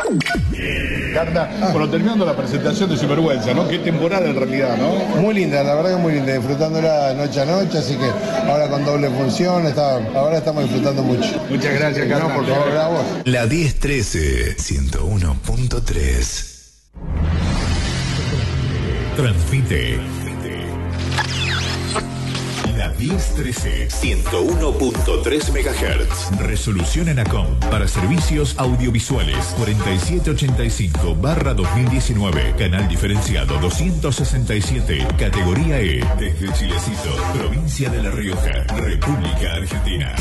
Carta, bueno, terminando la presentación de Sinvergüenza, ¿no? Qué temporada en realidad, ¿no? Muy linda, la verdad que muy linda, disfrutándola noche a noche, así que ahora con doble función, ahora estamos disfrutando mucho. Muchas gracias, Carta. No, por favor, a vos. La 1013, 101.3. Transmite la 1013, 101.3 MHz. Resolución ENACOM para servicios audiovisuales 4785/2019. Canal diferenciado 267, categoría E. Desde Chilecito, provincia de La Rioja, República Argentina.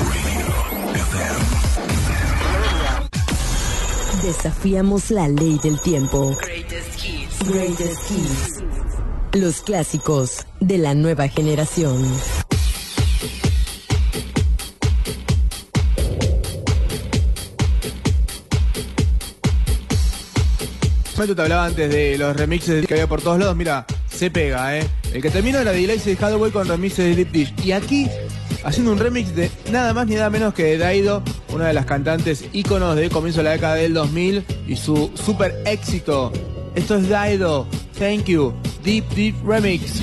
Desafiamos la ley del tiempo. Greatest Hits. Greatest Hits. Los clásicos de la nueva generación. Te hablaba antes de los remixes que había por todos lados. Mira, se pega, ¿eh? El que terminó era de Lazy Hathaway con remixes de Deep Dish. Y aquí, haciendo un remix de nada más ni nada menos que de Dido, una de las cantantes íconos de comienzo de la década del 2000 y su super éxito. Esto es Dido, Thank You, Deep Deep Remix.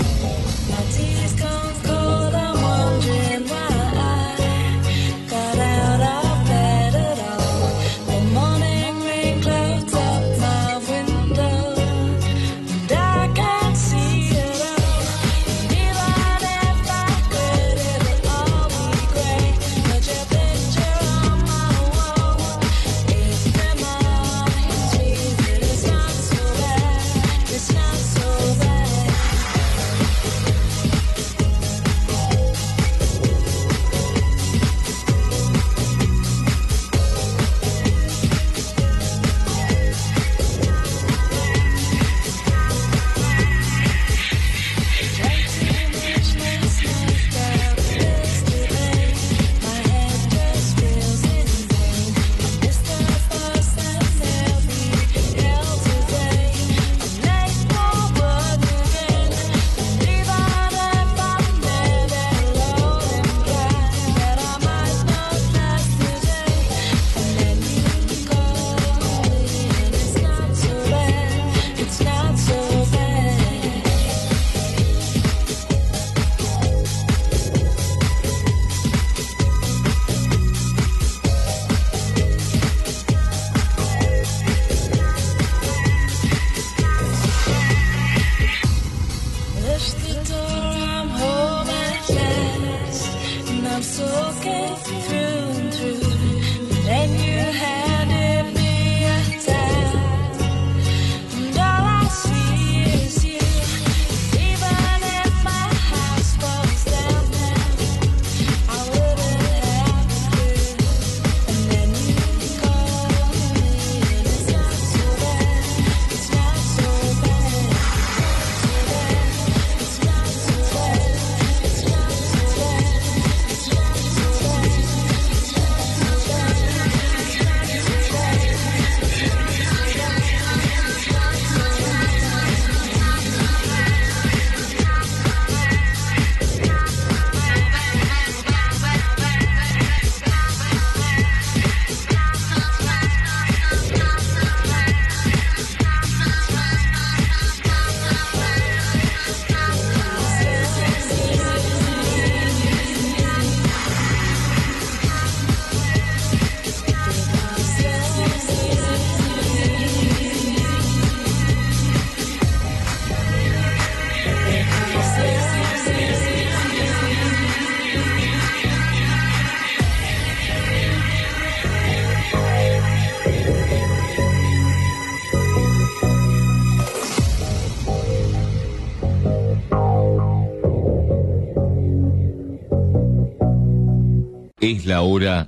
Es la hora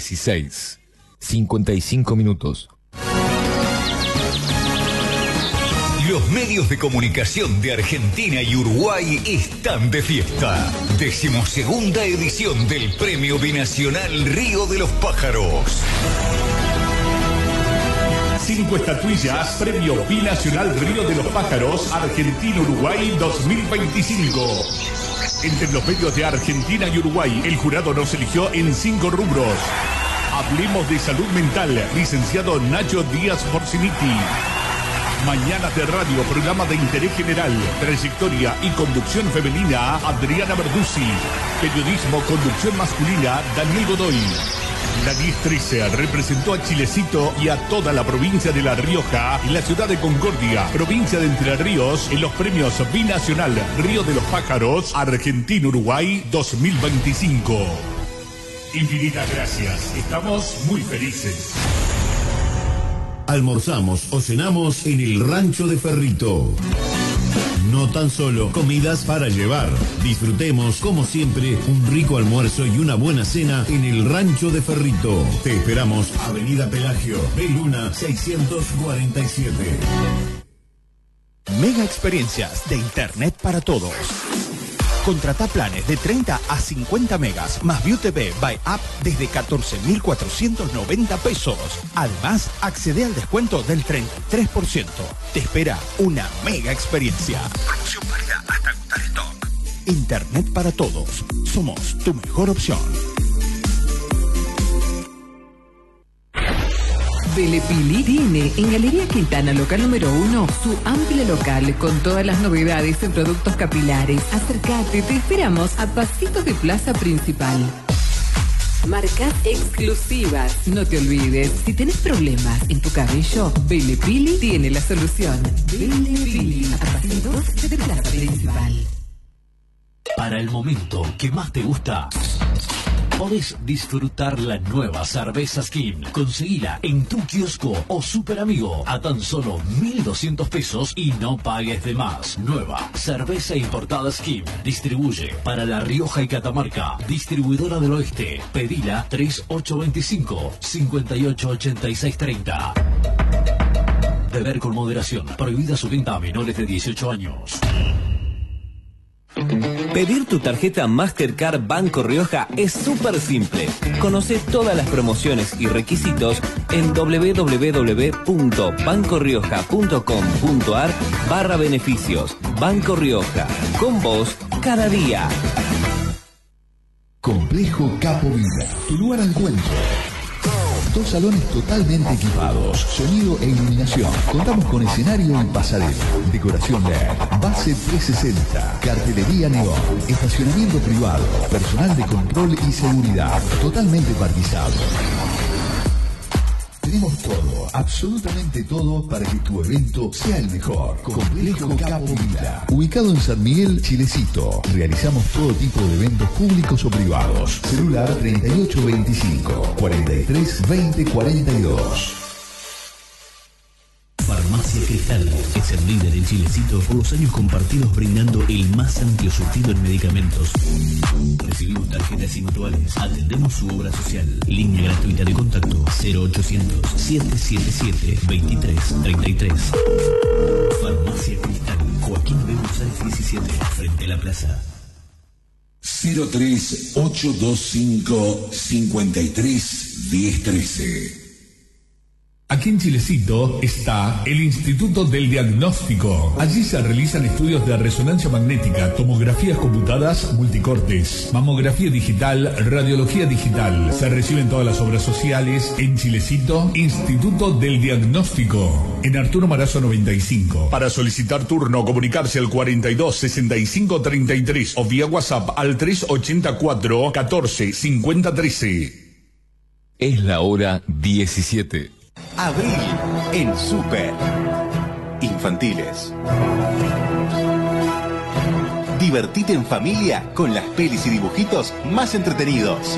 16, 55 minutos. Los medios de comunicación de Argentina y Uruguay están de fiesta. 12ª edición del Premio Binacional Río de los Pájaros. 5 estatuillas, Premio Binacional Río de los Pájaros, Argentina-Uruguay 2025. Entre los medios de Argentina y Uruguay, el jurado nos eligió en 5 rubros. Hablemos de salud mental, licenciado Nacho Díaz Forciniti. Mañanas de radio, programa de interés general, trayectoria y conducción femenina, Adriana Verduzzi. Periodismo, conducción masculina, Daniel Godoy. La 10-13 representó a Chilecito y a toda la provincia de La Rioja y la ciudad de Concordia, provincia de Entre Ríos, en los premios Binacional Río de los Pájaros, Argentina-Uruguay 2025. Infinitas gracias, estamos muy felices. Almorzamos o cenamos en el Rancho de Ferrito. No tan solo comidas para llevar. Disfrutemos, como siempre, un rico almuerzo y una buena cena en el Rancho de Ferrito. Te esperamos, Avenida Pelagio, B. Luna 647. Mega experiencias de Internet para todos. Contrata planes de 30 a 50 megas más View TV by App desde 14.490 pesos. Además, accede al descuento del 33%. Te espera una mega experiencia. Promoción válida hasta agotar stock. Internet para todos. Somos tu mejor opción. Belepili tiene en Galería Quintana, local número 1, su amplio local con todas las novedades en productos capilares. Acércate, te esperamos a pasitos de plaza principal. Marcas exclusivas. No te olvides, si tenés problemas en tu cabello, Belepili tiene la solución. Belepili, a pasitos de plaza principal. Para el momento que más te gusta, podés disfrutar la nueva cerveza Skin. Conseguila en tu kiosco o super amigo a tan solo 1.200 pesos y no pagues de más. Nueva cerveza importada Skin. Distribuye para La Rioja y Catamarca. Distribuidora del Oeste. Pedila 3825-588630. Beber con moderación. Prohibida su venta a menores de 18 años. Pedir tu tarjeta Mastercard Banco Rioja es súper simple. Conoce todas las promociones y requisitos en www.bancorioja.com.ar/beneficios. Banco Rioja, con vos cada día. Complejo Capovilla, tu lugar de encuentro. 2 salones totalmente equipados, sonido e iluminación. Contamos con escenario y pasarela, decoración LED, base 360, cartelería neón, estacionamiento privado, personal de control y seguridad, totalmente parquizado. Tenemos todo, absolutamente todo para que tu evento sea el mejor. Complejo Capovilla, ubicado en San Miguel, Chilecito. Realizamos todo tipo de eventos públicos o privados. Celular 3825 43 20 42. Farmacia Cristal es el líder en Chilecito por los años compartidos brindando el más amplio surtido en medicamentos. Recibimos tarjetas y mutuales. Atendemos su obra social. Línea gratuita de contacto 0800-777-2333. Farmacia Cristal, Joaquín B. González 17, frente a la plaza. 03-825-53-1013. Aquí en Chilecito está el Instituto del Diagnóstico. Allí se realizan estudios de resonancia magnética, tomografías computadas multicortes, mamografía digital, radiología digital. Se reciben todas las obras sociales en Chilecito, Instituto del Diagnóstico, en Arturo Marazo 95. Para solicitar turno, comunicarse al 42 65 33 o vía WhatsApp al 384 14 50 13. Es la hora 17. Abril en Super. Infantiles. Divertite en familia con las pelis y dibujitos más entretenidos.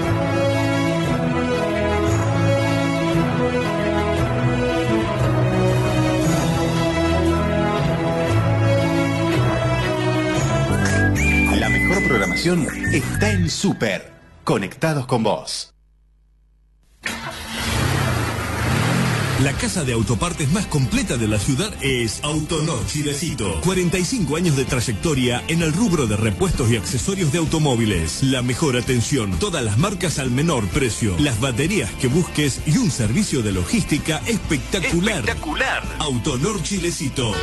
La mejor programación está en Super. Conectados con vos. La casa de autopartes más completa de la ciudad es Autonor Chilecito. 45 años de trayectoria en el rubro de repuestos y accesorios de automóviles. La mejor atención, todas las marcas al menor precio, las baterías que busques y un servicio de logística espectacular. Autonor Chilecito.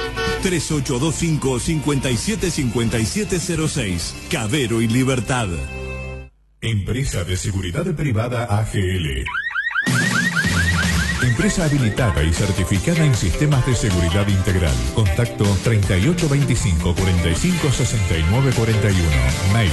3825-575706. Cabero y Libertad. Empresa de Seguridad Privada AGL. Empresa habilitada y certificada en sistemas de seguridad integral. Contacto 3825-456941. Mail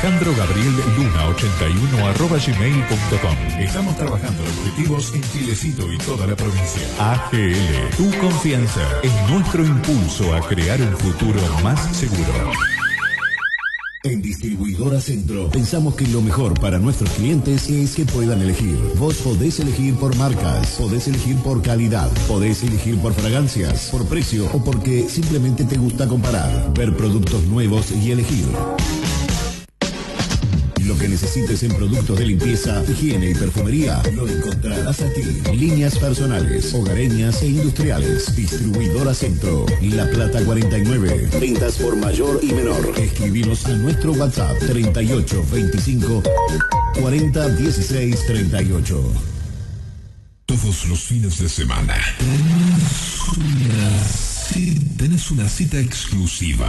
alejandrogabrielluna81@gmail.com. Estamos trabajando en objetivos en Chilecito y toda la provincia. AGL, tu confianza es nuestro impulso a crear un futuro más seguro. En Distribuidora Centro pensamos que lo mejor para nuestros clientes es que puedan elegir. Vos podés elegir por marcas, podés elegir por calidad, podés elegir por fragancias, por precio o porque simplemente te gusta comparar, ver productos nuevos y elegir. Lo que necesites en productos de limpieza, higiene y perfumería, lo encontrarás aquí. Líneas personales, hogareñas e industriales. Distribuidora Centro, La Plata 49. Ventas por mayor y menor. Escribinos a nuestro WhatsApp 38 25 40 16 38. Todos los fines de semana tenés una cita exclusiva.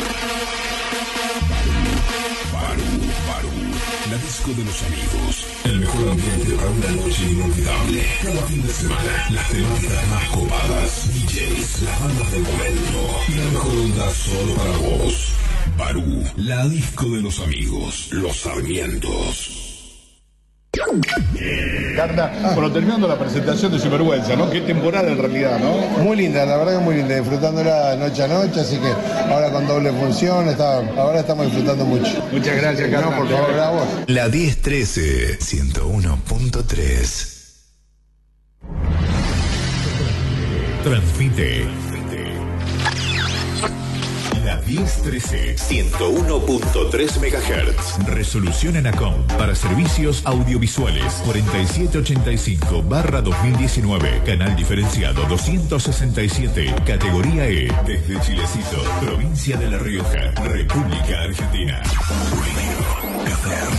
Baru, la disco de los amigos. El mejor ambiente para una noche inolvidable. Cada fin de semana, las temáticas más copadas, DJs, las bandas del momento y la mejor onda solo para vos. Baru, la disco de los amigos, los Sarmientos. Carta, bueno, terminando la presentación de Sinvergüenza, ¿no? Qué temporada en realidad, ¿no? Muy linda, la verdad que muy linda, disfrutándola noche a noche, así que ahora con doble función, ahora estamos disfrutando mucho. Muchas gracias, Carta. No, por favor, a vos. La 1013, 101.3. Transmite la 1013 101.3 MHz. Resolución ENACOM para servicios audiovisuales 4785/2019. Canal diferenciado 267. Categoría E. Desde Chilecito, provincia de La Rioja, República Argentina. Café